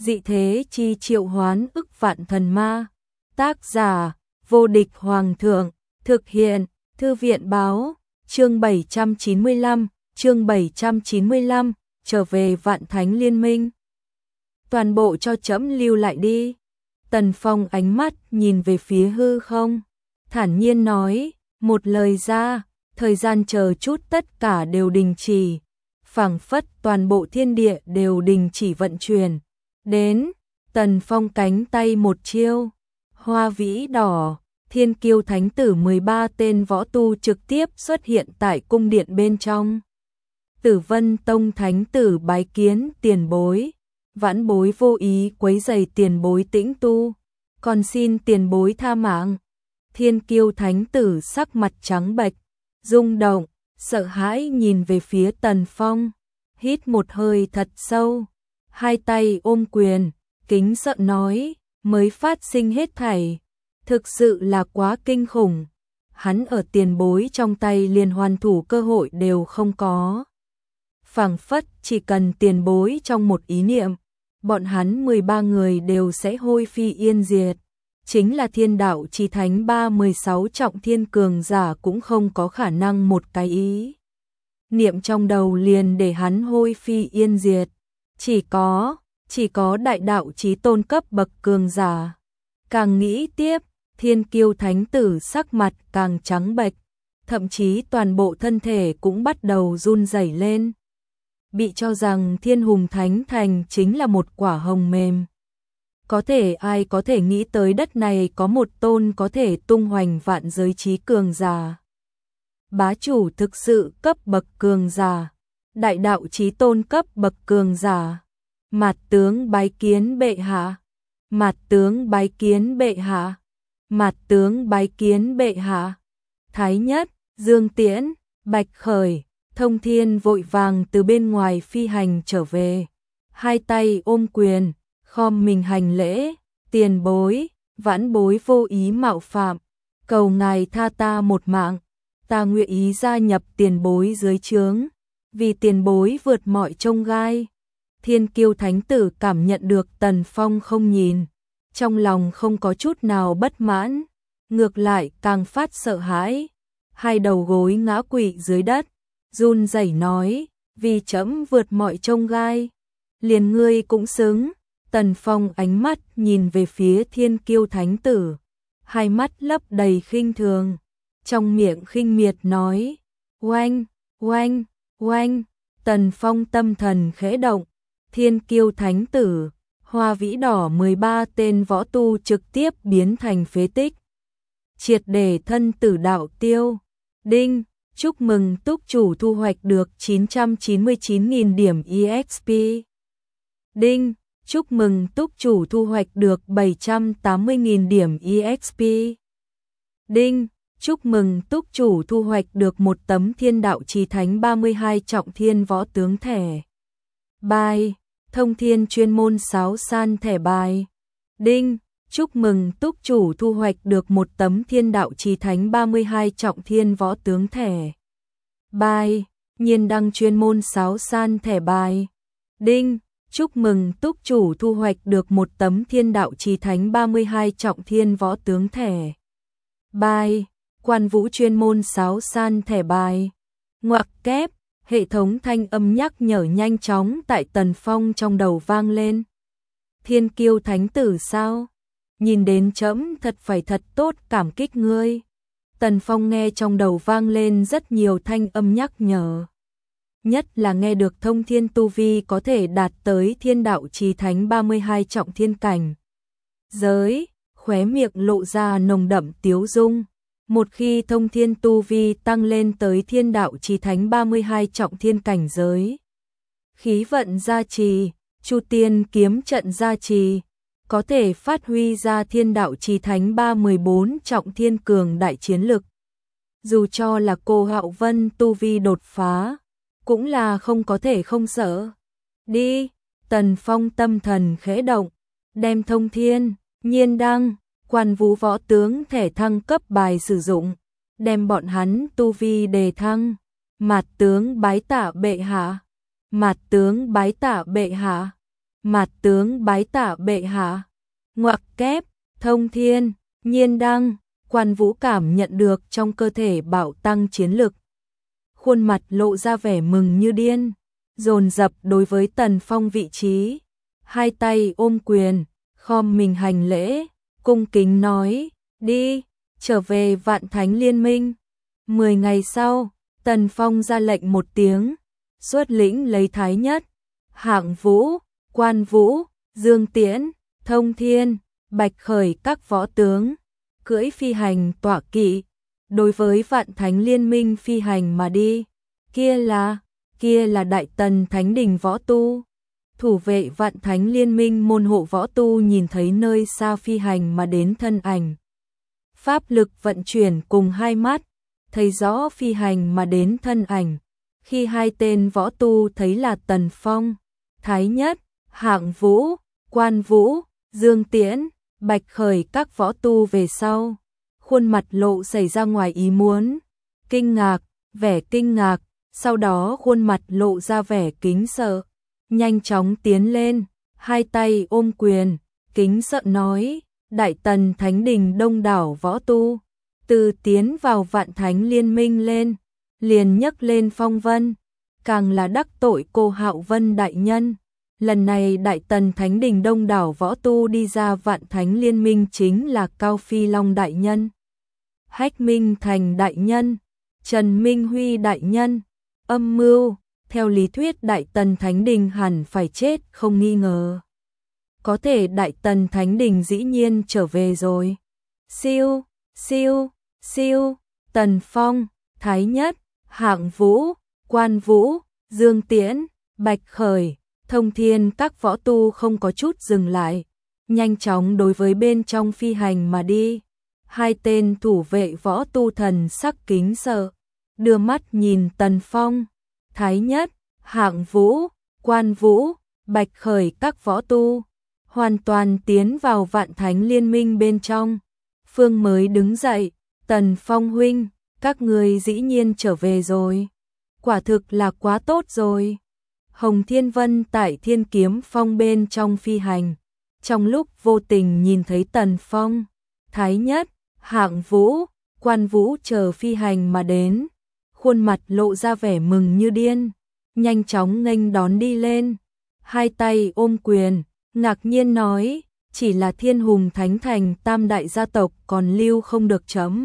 dị thế chi triệu hoán ức vạn thần ma. Tác giả, vô địch hoàng thượng, thực hiện, thư viện báo, chương 795, trở về Vạn Thánh Liên Minh. Toàn bộ cho trẫm lưu lại đi. Tần Phong ánh mắt nhìn về phía hư không, thản nhiên nói, một lời ra, thời gian chờ chút tất cả đều đình chỉ, phảng phất toàn bộ thiên địa đều đình chỉ vận chuyển. Đến, Tần Phong cánh tay một chiêu, hoa vĩ đỏ, thiên kiêu thánh tử 13 tên võ tu trực tiếp xuất hiện tại cung điện bên trong. Tử Vân Tông thánh tử bái kiến tiền bối, vãn bối vô ý quấy rầy tiền bối tĩnh tu, còn xin tiền bối tha mạng. Thiên kiêu thánh tử sắc mặt trắng bệch, rung động, sợ hãi nhìn về phía Tần Phong, hít một hơi thật sâu, hai tay ôm quyền, kính sợ nói, mới phát sinh hết thảy, thực sự là quá kinh khủng. Hắn ở tiền bối trong tay liền hoàn thủ cơ hội đều không có. Phảng phất chỉ cần tiền bối trong một ý niệm, bọn hắn 13 người đều sẽ hôi phi yên diệt. Chính là thiên đạo chi thánh 16 trọng thiên cường giả cũng không có khả năng một cái ý niệm trong đầu liền để hắn hôi phi yên diệt. Chỉ có đại đạo chí tôn cấp bậc cường giả. Càng nghĩ tiếp, thiên kiêu thánh tử sắc mặt càng trắng bệch, thậm chí toàn bộ thân thể cũng bắt đầu run rẩy lên. Bị cho rằng Thiên Hùng Thánh Thành chính là một quả hồng mềm. Ai có thể nghĩ tới đất này có một tôn có thể tung hoành vạn giới chí cường giả. Bá chủ thực sự cấp bậc cường giả, đại đạo chí tôn cấp bậc cường giả. Mạt tướng bái kiến bệ hạ, mạt tướng bái kiến bệ hạ, mạt tướng bái kiến bệ hạ. Thái Nhất, Dương Tiễn, Bạch Khởi, Thông Thiên vội vàng từ bên ngoài phi hành trở về, hai tay ôm quyền, khom mình hành lễ, tiền bối, vãn bối vô ý mạo phạm, cầu ngài tha ta một mạng, ta nguyện ý gia nhập tiền bối dưới trướng, vì tiền bối vượt mọi chông gai. Thiên kiêu thánh tử cảm nhận được Tần Phong không nhìn, trong lòng không có chút nào bất mãn, ngược lại càng phát sợ hãi, hai đầu gối ngã quỵ dưới đất, run rẩy nói, vì trẫm vượt mọi chông gai, liền ngươi cũng xứng. Tần Phong ánh mắt nhìn về phía thiên kiêu thánh tử, hai mắt lấp đầy khinh thường, trong miệng khinh miệt nói, oanh, oanh, oanh. Tần Phong tâm thần khẽ động, thiên kiêu thánh tử, hoa vĩ đỏ 13 tên võ tu trực tiếp biến thành phế tích, triệt để thân tử đạo tiêu. Đinh, chúc mừng túc chủ thu hoạch được 999.000 điểm EXP. Đinh, chúc mừng túc chủ thu hoạch được 780.000 điểm EXP. Đinh, chúc mừng túc chủ thu hoạch được một tấm thiên đạo chí thánh 32 trọng thiên võ tướng thẻ bài, thông thiên chuyên môn sáo san thẻ bài. Đinh, chúc mừng túc chủ thu hoạch được một tấm thiên đạo chí thánh 32 trọng thiên võ tướng thẻ bài, nhiên đăng chuyên môn sáo san thẻ bài. Đinh, chúc mừng túc chủ thu hoạch được một tấm thiên đạo chí thánh 32 trọng thiên võ tướng thẻ bài, quan vũ chuyên môn sáo san thẻ bài. Ngoặc kép, hệ thống thanh âm nhắc nhở nhanh chóng tại Tần Phong trong đầu vang lên. Thiên kiêu thánh tử sao? Nhìn đến trẫm thật phải thật tốt cảm kích ngươi. Tần Phong nghe trong đầu vang lên rất nhiều thanh âm nhắc nhở. Nhất là nghe được thông thiên tu vi có thể đạt tới thiên đạo chí thánh 32 trọng thiên cảnh giới, khóe miệng lộ ra nồng đậm tiếu dung. Một khi thông thiên tu vi tăng lên tới thiên đạo chí thánh 32 trọng thiên cảnh giới, khí vận gia trì, chu tiên kiếm trận gia trì, có thể phát huy ra thiên đạo chí thánh 314 trọng thiên cường đại chiến lực. Dù cho là cô Hạo Vân tu vi đột phá, cũng là không có thể không sợ. Đi, Tần Phong tâm thần khẽ động, đem thông thiên, nhiên đăng, quan vũ võ tướng thẻ thăng cấp bài sử dụng, đem bọn hắn tu vi đề thăng. Mạt tướng bái tạ bệ hạ, mạt tướng bái tạ bệ hạ. Mạt tướng bái tạ bệ hạ. Ngoặc kép, Thông Thiên, Nhiên Đăng, Quan Vũ cảm nhận được trong cơ thể bạo tăng chiến lực. Khuôn mặt lộ ra vẻ mừng như điên, dồn dập đối với Tần Phong vị trí. Hai tay ôm quyền, khom mình hành lễ, cung kính nói, đi, trở về Vạn Thánh Liên Minh. 10 ngày sau, Tần Phong ra lệnh một tiếng, xuất lĩnh lấy Thái Nhất, Hạng Vũ, Quan Vũ, Dương Tiễn, Thông Thiên, Bạch Khởi các võ tướng, cưỡi phi hành tọa kỵ, đối với Vạn Thánh Liên Minh phi hành mà đi. Kia là Đại Tần Thánh Đình võ tu. Thủ vệ Vạn Thánh Liên Minh môn hộ võ tu nhìn thấy nơi xa phi hành mà đến thân ảnh. Pháp lực vận chuyển cùng hai mắt, thấy rõ phi hành mà đến thân ảnh. Khi hai tên võ tu thấy là Tần Phong, Thái Nhất, Hạng Vũ, Quan Vũ, Dương Tiễn, Bạch Khởi các võ tu về sau, khuôn mặt lộ xảy ra ngoài ý muốn, kinh ngạc, vẻ kinh ngạc, sau đó khuôn mặt lộ ra vẻ kính sợ, nhanh chóng tiến lên, hai tay ôm quyền, kính sợ nói, Đại Tần Thánh Đình đông đảo võ tu, từ tiến vào Vạn Thánh Liên Minh lên, liền nhấc lên phong vân, càng là đắc tội cô Hạo Vân đại nhân. Lần này Đại Tần Thánh Đình đông đảo võ tu đi ra Vạn Thánh Liên Minh chính là Cao Phi Long đại nhân, Hách Minh Thành đại nhân, Trần Minh Huy đại nhân. Âm mưu, theo lý thuyết Đại Tần Thánh Đình hẳn phải chết không nghi ngờ. Có thể Đại Tần Thánh Đình dĩ nhiên trở về rồi. Siêu, siêu, siêu, Tần Phong, Thái Nhất, Hạng Vũ, Quan Vũ, Dương Tiễn, Bạch Khởi, Thông Thiên các võ tu không có chút dừng lại, nhanh chóng đối với bên trong phi hành mà đi. Hai tên thủ vệ võ tu thần sắc kính sợ, đưa mắt nhìn Tần Phong, Thái Nhất, Hạng Vũ, Quan Vũ, Bạch Khởi các võ tu, hoàn toàn tiến vào Vạn Thánh Liên Minh bên trong. Phương mới đứng dậy, Tần Phong huynh, các người dĩ nhiên trở về rồi. Quả thực là quá tốt rồi. Hồng Thiên Vân tại Thiên Kiếm Phong bên trong phi hành, trong lúc vô tình nhìn thấy Tần Phong, Thái Nhất, Hạng Vũ, Quan Vũ chờ phi hành mà đến, khuôn mặt lộ ra vẻ mừng như điên, nhanh chóng nghênh đón đi lên, hai tay ôm quyền, ngạc nhiên nói, chỉ là Thiên Hùng Thánh Thành tam đại gia tộc còn lưu không được chấm.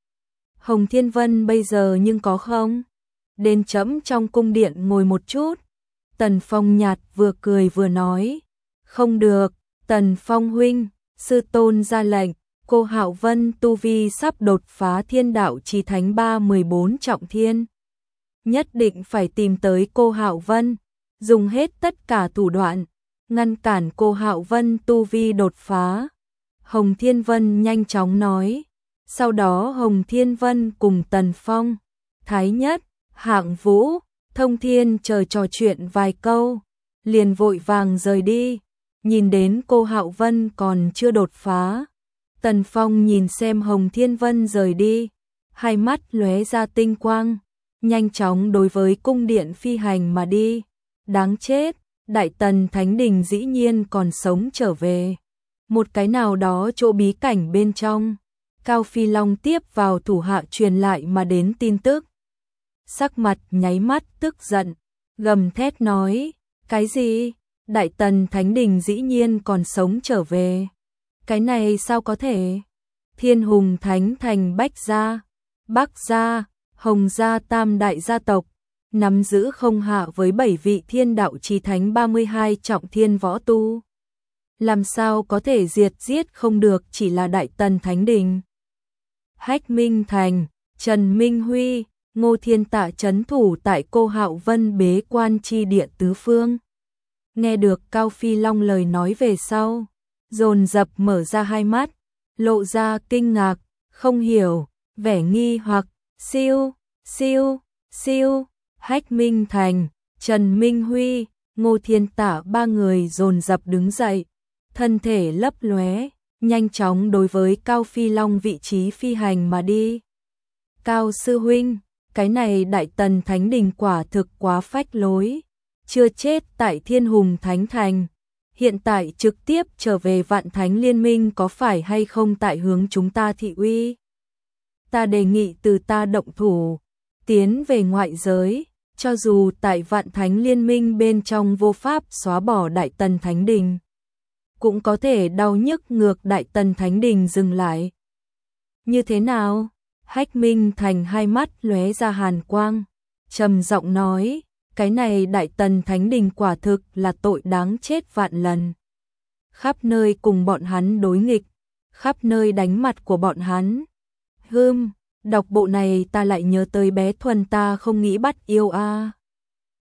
Hồng Thiên Vân bây giờ nhưng có không? Đến chấm trong cung điện ngồi một chút. Tần Phong nhạt vừa cười vừa nói, không được, Tần Phong huynh, sư tôn ra lệnh, cô Hạo Vân tu vi sắp đột phá Thiên Đạo Chí Thánh 314 trọng thiên. Nhất định phải tìm tới cô Hạo Vân, dùng hết tất cả thủ đoạn, ngăn cản cô Hạo Vân tu vi đột phá. Hồng Thiên Vân nhanh chóng nói, sau đó Hồng Thiên Vân cùng Tần Phong, Thái Nhất, Hạng Vũ, Thông Thiên chờ trò chuyện vài câu, liền vội vàng rời đi, nhìn đến cô Hạo Vân còn chưa đột phá. Tần Phong nhìn xem Hồng Thiên Vân rời đi, hai mắt lóe ra tinh quang, nhanh chóng đối với cung điện phi hành mà đi. Đáng chết, Đại Tần Thánh Đình dĩ nhiên còn sống trở về. Một cái nào đó chỗ bí cảnh bên trong, Cao Phi Long tiếp vào thủ hạ truyền lại mà đến tin tức. Sắc mặt nháy mắt tức giận, gầm thét nói, cái gì? Đại Tần Thánh Đình dĩ nhiên còn sống trở về. Cái này sao có thể? Thiên Hùng Thánh Thành Bách Gia, Bắc Gia, Hồng Gia tam đại gia tộc, nắm giữ không hạ với 7 vị Thiên Đạo Chí Thánh 32 trọng thiên võ tu. Làm sao có thể diệt giết không được chỉ là Đại Tần Thánh Đình? Hách Minh Thành, Trần Minh Huy, Ngô Thiên Tạ trấn thủ tại cô Hạo Vân bế quan chi địa tứ phương. Nghe được Cao Phi Long lời nói về sau, dồn dập mở ra hai mắt, lộ ra kinh ngạc, không hiểu, vẻ nghi hoặc, siêu, siêu, siêu, Hách Minh Thành, Trần Minh Huy, Ngô Thiên Tạ ba người dồn dập đứng dậy, thân thể lấp lóe, nhanh chóng đối với Cao Phi Long vị trí phi hành mà đi. Cao sư huynh, cái này Đại Tần Thánh Đình quả thực quá phách lối, chưa chết tại Thiên Hùng Thánh Thành, hiện tại trực tiếp trở về Vạn Thánh Liên Minh có phải hay không tại hướng chúng ta thị uy? Ta đề nghị từ ta động thủ, tiến về ngoại giới, cho dù tại Vạn Thánh Liên Minh bên trong vô pháp xóa bỏ Đại Tần Thánh Đình, cũng có thể đau nhức ngược Đại Tần Thánh Đình dừng lại. Như thế nào? Hách Minh Thành hai mắt lóe ra hàn quang, trầm giọng nói, cái này Đại Tần Thánh Đình quả thực là tội đáng chết vạn lần. Khắp nơi cùng bọn hắn đối nghịch, khắp nơi đánh mặt của bọn hắn. Đọc bộ này ta lại nhớ tới bé Thuần ta không nghĩ bắt yêu a.